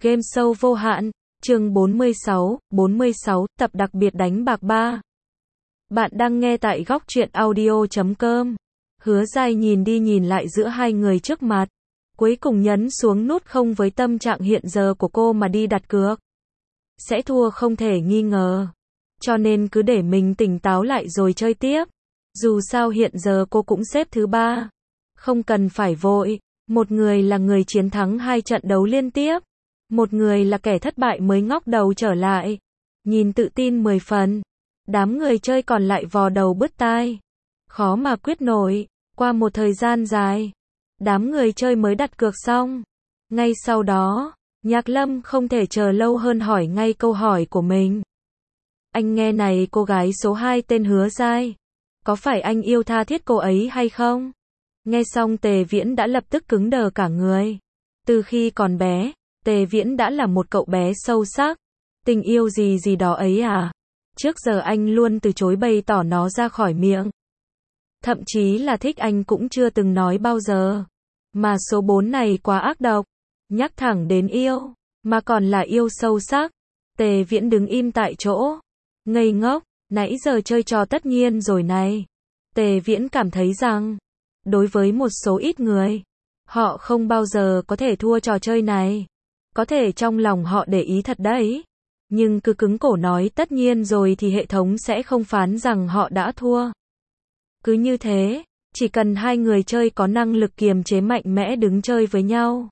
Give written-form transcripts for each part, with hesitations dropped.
Game show vô hạn, chương 46, tập đặc biệt đánh bạc 3. Bạn đang nghe tại góc truyện audio.com. Hứa Giai nhìn đi nhìn lại giữa hai người trước mặt. Cuối cùng nhấn xuống nút không với tâm trạng hiện giờ của cô mà đi đặt cược. Sẽ thua không thể nghi ngờ. Cho nên cứ để mình tỉnh táo lại rồi chơi tiếp. Dù sao hiện giờ cô cũng xếp thứ 3. Không cần phải vội. Một người là người chiến thắng 2 trận đấu liên tiếp. Một người là kẻ thất bại mới ngóc đầu trở lại. Nhìn tự tin 10 phần. Đám người chơi còn lại vò đầu bứt tai. Khó mà quyết nổi. Qua một thời gian dài, đám người chơi mới đặt cược xong. Ngay sau đó, Nhạc Lâm không thể chờ lâu hơn hỏi ngay câu hỏi của mình. Anh nghe này, cô gái số 2 tên Hứa Giai. Có phải anh yêu tha thiết cô ấy hay không? Nghe xong Tề Viễn đã lập tức cứng đờ cả người. Từ khi còn bé, Tề Viễn đã là một cậu bé sâu sắc. Tình yêu gì đó ấy à? Trước giờ anh luôn từ chối bày tỏ nó ra khỏi miệng. Thậm chí là thích anh cũng chưa từng nói bao giờ. Mà số 4 này quá ác độc. Nhắc thẳng đến yêu, mà còn là yêu sâu sắc. Tề Viễn đứng im tại chỗ. Ngây ngốc, nãy giờ chơi trò tất nhiên rồi này. Tề Viễn cảm thấy rằng, đối với một số ít người, họ không bao giờ có thể thua trò chơi này. Có thể trong lòng họ để ý thật đấy. Nhưng cứ cứng cổ nói tất nhiên rồi thì hệ thống sẽ không phán rằng họ đã thua. Cứ như thế, chỉ cần hai người chơi có năng lực kiềm chế mạnh mẽ đứng chơi với nhau.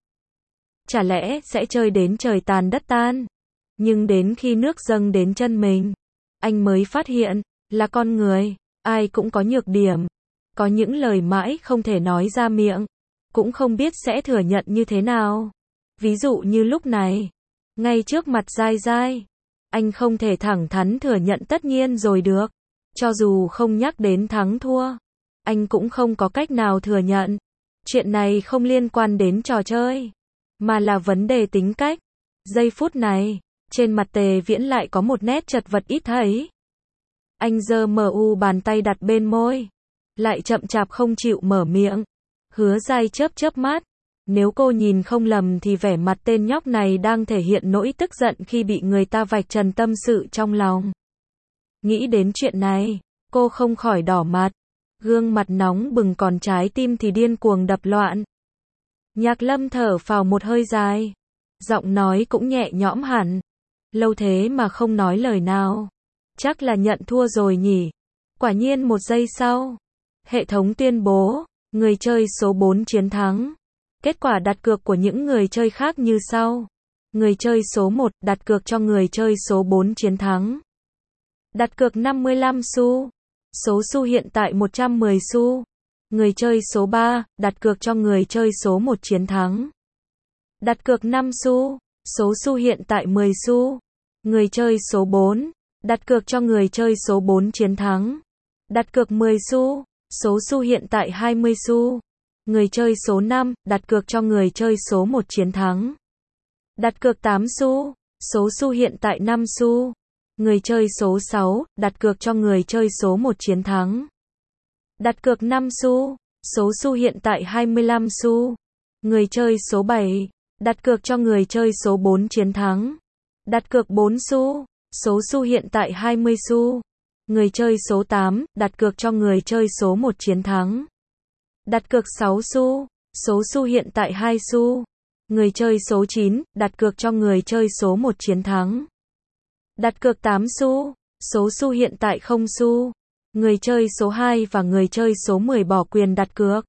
Chả lẽ sẽ chơi đến trời tàn đất tan. Nhưng đến khi nước dâng đến chân mình, anh mới phát hiện, là con người, ai cũng có nhược điểm. Có những lời mãi không thể nói ra miệng, cũng không biết sẽ thừa nhận như thế nào. Ví dụ như lúc này, ngay trước mặt Giai Giai, anh không thể thẳng thắn thừa nhận tất nhiên rồi được. Cho dù không nhắc đến thắng thua, anh cũng không có cách nào thừa nhận. Chuyện này không liên quan đến trò chơi, mà là vấn đề tính cách. Giây phút này, trên mặt Tề Viễn lại có một nét chật vật ít thấy. Anh giơ bàn tay đặt bên môi, lại chậm chạp không chịu mở miệng. Hứa Giai chớp mắt. Nếu cô nhìn không lầm thì vẻ mặt tên nhóc này đang thể hiện nỗi tức giận khi bị người ta vạch trần tâm sự trong lòng. Nghĩ đến chuyện này, cô không khỏi đỏ mặt. Gương mặt nóng bừng còn trái tim thì điên cuồng đập loạn. Nhạc Lâm thở phào một hơi dài. Giọng nói cũng nhẹ nhõm hẳn. Lâu thế mà không nói lời nào. Chắc là nhận thua rồi nhỉ. Quả nhiên một giây sau, hệ thống tuyên bố, người chơi số 4 chiến thắng. Kết quả đặt cược của những người chơi khác như sau. Người chơi số 1 đặt cược cho người chơi số 4 chiến thắng. Đặt cược 55 xu. Số xu hiện tại 110 xu. Người chơi số 3 đặt cược cho người chơi số 1 chiến thắng. Đặt cược 5 xu. Số xu hiện tại 10 xu. Người chơi số 4 đặt cược cho người chơi số 4 chiến thắng. Đặt cược 10 xu. Số xu hiện tại 20 xu. Người chơi số 5 đặt cược cho người chơi số 1 chiến thắng. Đặt cược 8 xu. Số xu hiện tại 5 xu. Người chơi số 6 đặt cược cho người chơi số 1 chiến thắng. Đặt cược 5 xu. Số xu hiện tại 25 xu. Người chơi số 7 đặt cược cho người chơi số 4 chiến thắng. Đặt cược 4 xu. Số xu hiện tại 20 xu. Người chơi số 8 đặt cược cho người chơi số 1 chiến thắng. Đặt cược 6 xu. Số xu hiện tại 2 xu. Người chơi số 9 đặt cược cho người chơi số 1 chiến thắng. Đặt cược 8 xu. Số xu hiện tại 0 xu. Người chơi số 2 và người chơi số 10 bỏ quyền đặt cược.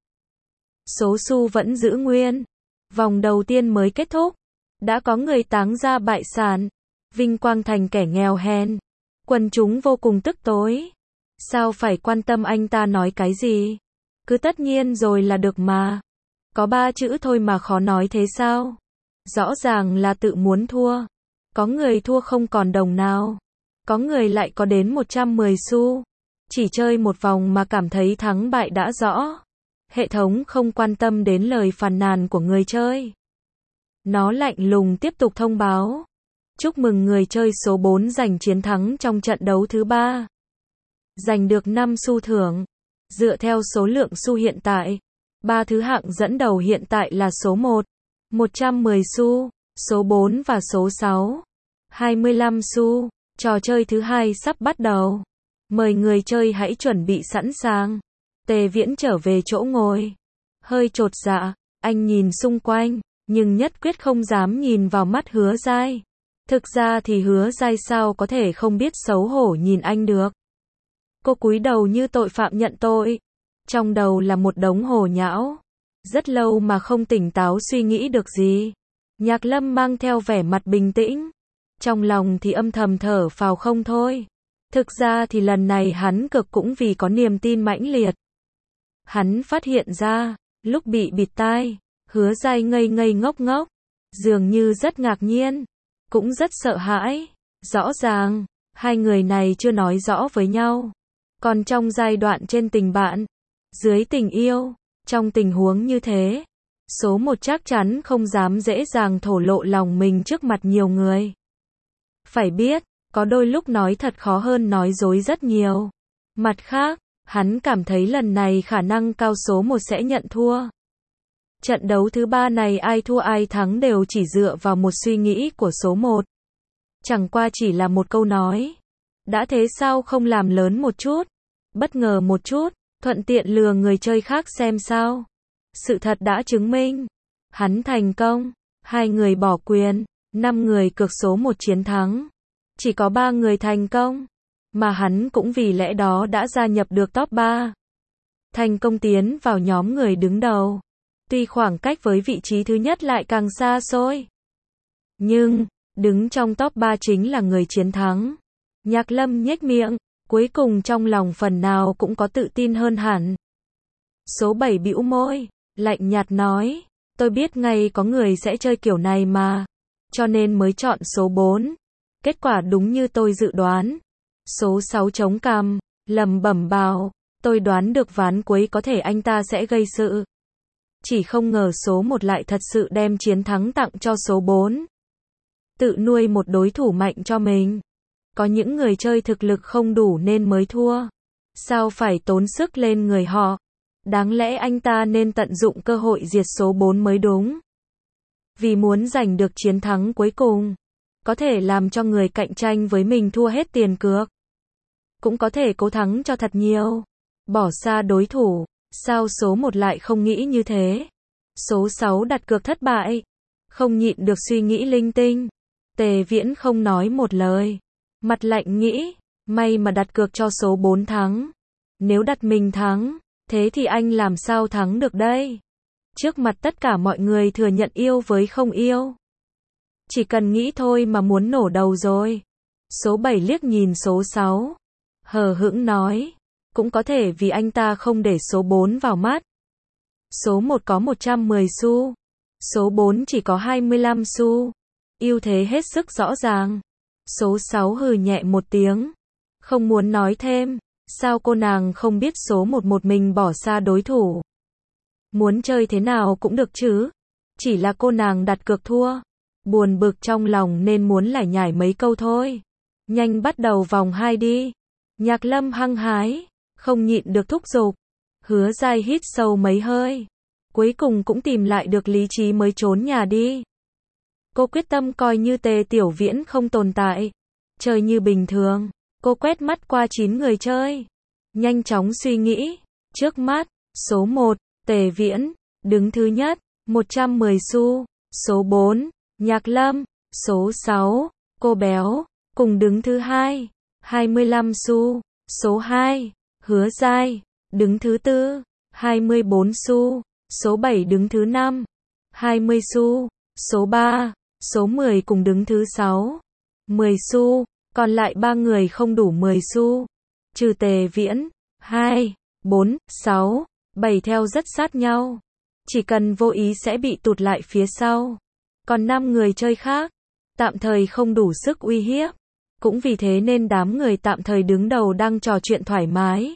Số xu vẫn giữ nguyên. Vòng đầu tiên mới kết thúc. Đã có người táng ra bại sản. Vinh quang thành kẻ nghèo hèn. Quần chúng vô cùng tức tối. Sao phải quan tâm anh ta nói cái gì? Cứ tất nhiên rồi là được mà. Có 3 chữ thôi mà khó nói thế sao? Rõ ràng là tự muốn thua. Có người thua không còn đồng nào. Có người lại có đến 110 xu. Chỉ chơi một vòng mà cảm thấy thắng bại đã rõ. Hệ thống không quan tâm đến lời phàn nàn của người chơi. Nó lạnh lùng tiếp tục thông báo. Chúc mừng người chơi số 4 giành chiến thắng trong trận đấu thứ 3. Giành được 5 xu thưởng. Dựa theo số lượng xu hiện tại, 3 thứ hạng dẫn đầu hiện tại là số 1, 110 xu, số 4 và số 6. 25 xu. Trò chơi thứ hai sắp bắt đầu. Mời người chơi hãy chuẩn bị sẵn sàng. Tề Viễn trở về chỗ ngồi. Hơi chột dạ, anh nhìn xung quanh, nhưng nhất quyết không dám nhìn vào mắt Hứa Giai. Thực ra thì Hứa Giai sao có thể không biết xấu hổ nhìn anh được. Cô cúi đầu như tội phạm nhận tội. Trong đầu là một đống hồ nhão. Rất lâu mà không tỉnh táo suy nghĩ được gì. Nhạc Lâm mang theo vẻ mặt bình tĩnh. Trong lòng thì âm thầm thở phào không thôi. Thực ra thì lần này hắn cực cũng vì có niềm tin mãnh liệt. Hắn phát hiện ra, lúc bị bịt tai, Hứa Giai ngây ngây ngốc ngốc. Dường như rất ngạc nhiên. Cũng rất sợ hãi. Rõ ràng, hai người này chưa nói rõ với nhau. Còn trong giai đoạn trên tình bạn, dưới tình yêu, trong tình huống như thế, số 1 chắc chắn không dám dễ dàng thổ lộ lòng mình trước mặt nhiều người. Phải biết, có đôi lúc nói thật khó hơn nói dối rất nhiều. Mặt khác, hắn cảm thấy lần này khả năng cao số 1 sẽ nhận thua. Trận đấu thứ 3 này ai thua ai thắng đều chỉ dựa vào một suy nghĩ của số 1. Chẳng qua chỉ là một câu nói. Đã thế sao không làm lớn một chút, bất ngờ một chút, thuận tiện lừa người chơi khác xem sao. Sự thật đã chứng minh. Hắn thành công. 2 người bỏ quyền, 5 người cược số 1 chiến thắng. Chỉ có 3 người thành công. Mà hắn cũng vì lẽ đó đã gia nhập được top 3. Thành công tiến vào nhóm người đứng đầu. Tuy khoảng cách với vị trí thứ nhất lại càng xa xôi. Nhưng, đứng trong top 3 chính là người chiến thắng. Nhạc Lâm nhếch miệng, cuối cùng trong lòng phần nào cũng có tự tin hơn hẳn. Số 7 bĩu môi, lạnh nhạt nói, tôi biết ngay có người sẽ chơi kiểu này mà, cho nên mới chọn số 4. Kết quả đúng như tôi dự đoán. Số 6 chống cằm, lẩm bẩm bảo, tôi đoán được ván cuối có thể anh ta sẽ gây sự. Chỉ không ngờ số 1 lại thật sự đem chiến thắng tặng cho số 4. Tự nuôi một đối thủ mạnh cho mình. Có những người chơi thực lực không đủ nên mới thua. Sao phải tốn sức lên người họ? Đáng lẽ anh ta nên tận dụng cơ hội diệt số 4 mới đúng. Vì muốn giành được chiến thắng cuối cùng. Có thể làm cho người cạnh tranh với mình thua hết tiền cược. Cũng có thể cố thắng cho thật nhiều. Bỏ xa đối thủ. Sao số 1 lại không nghĩ như thế? Số 6 đặt cược thất bại. Không nhịn được suy nghĩ linh tinh. Tề Viễn không nói một lời. Mặt lạnh nghĩ, may mà đặt cược cho số 4 thắng. Nếu đặt mình thắng, thế thì anh làm sao thắng được đây? Trước mặt tất cả mọi người thừa nhận yêu với không yêu. Chỉ cần nghĩ thôi mà muốn nổ đầu rồi. Số 7 liếc nhìn số 6. Hờ hững nói, cũng có thể vì anh ta không để số 4 vào mắt. Số 1 có 110 xu. Số 4 chỉ có 25 xu. Ưu thế hết sức rõ ràng. Số 6 hừ nhẹ một tiếng. Không muốn nói thêm. Sao cô nàng không biết số 1 một mình bỏ xa đối thủ? Muốn chơi thế nào cũng được chứ. Chỉ là cô nàng đặt cược thua. Buồn bực trong lòng nên muốn lải nhải mấy câu thôi. Nhanh bắt đầu vòng 2 đi. Nhạc Lâm hăng hái. Không nhịn được thúc giục. Hứa Giai hít sâu mấy hơi. Cuối cùng cũng tìm lại được lý trí mới trốn nhà đi. Cô quyết tâm coi như Tề Tiểu Viễn không tồn tại. Chơi như bình thường. Cô quét mắt qua 9 người chơi. Nhanh chóng suy nghĩ. Trước mắt, số 1, Tề Viễn, đứng thứ nhất, 110 xu. Số 4, Nhạc Lâm. Số 6, cô béo, cùng đứng thứ 2, 25 xu. Số 2, Hứa Giai, đứng thứ 4, 24 xu. Số 7 đứng thứ 5, 20 xu. Số 3, số 10 cùng đứng thứ 6, 10 xu. Còn lại 3 người không đủ 10 xu. Trừ Tề Viễn, 2, 4, 6, 7 theo rất sát nhau. Chỉ cần vô ý sẽ bị tụt lại phía sau. Còn 5 người chơi khác, tạm thời không đủ sức uy hiếp. Cũng vì thế nên đám người tạm thời đứng đầu đang trò chuyện thoải mái.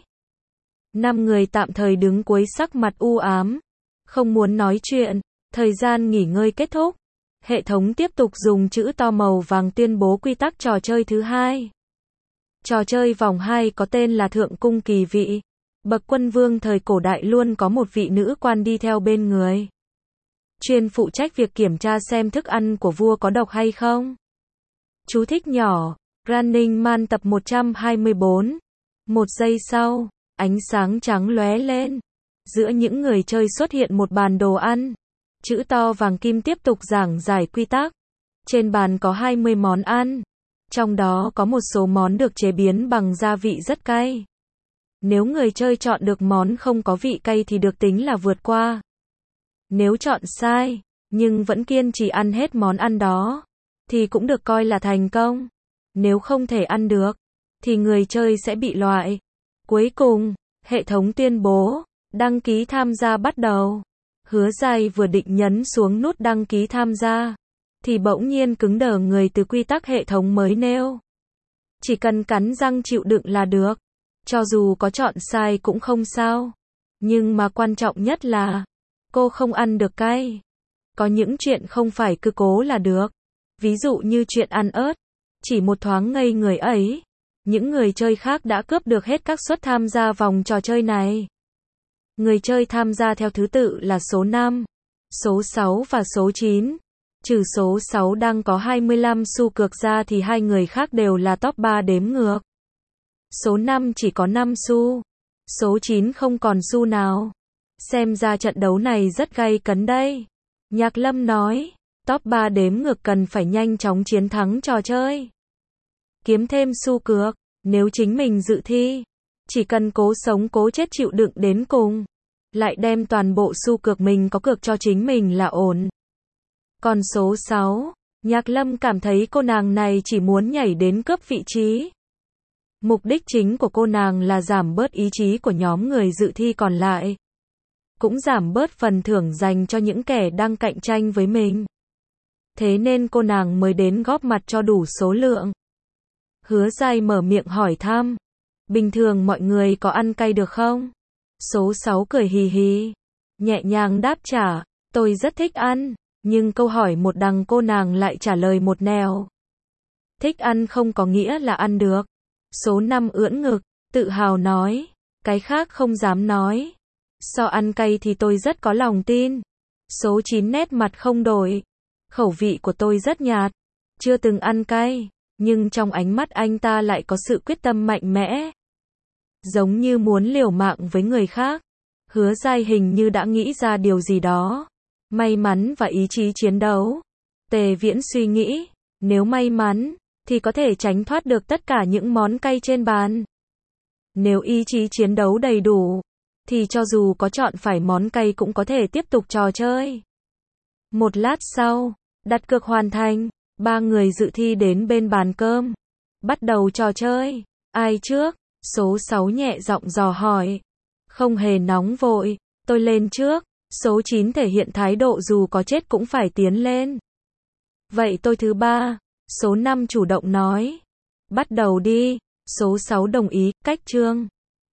5 người tạm thời đứng cuối sắc mặt u ám. Không muốn nói chuyện. Thời gian nghỉ ngơi kết thúc. Hệ thống tiếp tục dùng chữ to màu vàng tuyên bố quy tắc trò chơi thứ 2. Trò chơi vòng 2 có tên là Thượng Cung Kỳ Vị. Bậc quân vương thời cổ đại luôn có một vị nữ quan đi theo bên người. chuyên phụ trách việc kiểm tra xem thức ăn của vua có độc hay không. Chú thích nhỏ, Running Man tập 124. Một giây sau, ánh sáng trắng lóe lên. Giữa những người chơi xuất hiện một bàn đồ ăn. Chữ to vàng kim tiếp tục giảng giải quy tắc. Trên bàn có 20 món ăn. Trong đó có một số món được chế biến bằng gia vị rất cay. Nếu người chơi chọn được món không có vị cay thì được tính là vượt qua. Nếu chọn sai, nhưng vẫn kiên trì ăn hết món ăn đó, thì cũng được coi là thành công. Nếu không thể ăn được, thì người chơi sẽ bị loại. Cuối cùng, hệ thống tuyên bố, đăng ký tham gia bắt đầu. Hứa Giai vừa định nhấn xuống nút đăng ký tham gia, thì bỗng nhiên cứng đờ người từ quy tắc hệ thống mới nêu. Chỉ cần cắn răng chịu đựng là được. Cho dù có chọn sai cũng không sao. Nhưng mà quan trọng nhất là, cô không ăn được cay. Có những chuyện không phải cứ cố là được. Ví dụ như chuyện ăn ớt. Chỉ một thoáng ngây người ấy, những người chơi khác đã cướp được hết các suất tham gia vòng trò chơi này. Người chơi tham gia theo thứ tự là số 5, số 6 và số 9. Trừ số 6 đang có 25 xu cược ra thì hai người khác đều là top 3 đếm ngược. Số 5 chỉ có 5 xu. Số 9 không còn xu nào. Xem ra trận đấu này rất gay cấn đây. Nhạc Lâm nói, top 3 đếm ngược cần phải nhanh chóng chiến thắng trò chơi. Kiếm thêm xu cược, nếu chính mình dự thi, chỉ cần cố sống cố chết chịu đựng đến cùng, lại đem toàn bộ xu cược mình có cược cho chính mình là ổn. Còn số 6, Nhạc Lâm cảm thấy cô nàng này chỉ muốn nhảy đến cướp vị trí. Mục đích chính của cô nàng là giảm bớt ý chí của nhóm người dự thi còn lại. Cũng giảm bớt phần thưởng dành cho những kẻ đang cạnh tranh với mình. Thế nên cô nàng mới đến góp mặt cho đủ số lượng. Hứa Giai mở miệng hỏi thăm. Bình thường mọi người có ăn cay được không? Số 6 cười hì hì. Nhẹ nhàng đáp trả, tôi rất thích ăn. Nhưng câu hỏi một đằng cô nàng lại trả lời một nẻo. Thích ăn không có nghĩa là ăn được. Số 5 ưỡn ngực, tự hào nói. Cái khác không dám nói. So ăn cay thì tôi rất có lòng tin. Số 9 nét mặt không đổi. Khẩu vị của tôi rất nhạt. Chưa từng ăn cay. Nhưng trong ánh mắt anh ta lại có sự quyết tâm mạnh mẽ. Giống như muốn liều mạng với người khác. Hứa Giai hình như đã nghĩ ra điều gì đó. May mắn và ý chí chiến đấu. Tề Viễn suy nghĩ. Nếu may mắn, thì có thể tránh thoát được tất cả những món cay trên bàn. Nếu ý chí chiến đấu đầy đủ, thì cho dù có chọn phải món cay cũng có thể tiếp tục trò chơi. Một lát sau, đặt cược hoàn thành, ba người dự thi đến bên bàn cơm. Bắt đầu trò chơi. Ai trước? Số 6 nhẹ giọng dò hỏi. Không hề nóng vội, tôi lên trước. Số 9 thể hiện thái độ dù có chết cũng phải tiến lên. Vậy tôi thứ ba. Số 5 chủ động nói. Bắt đầu đi. Số 6 đồng ý, cách chương.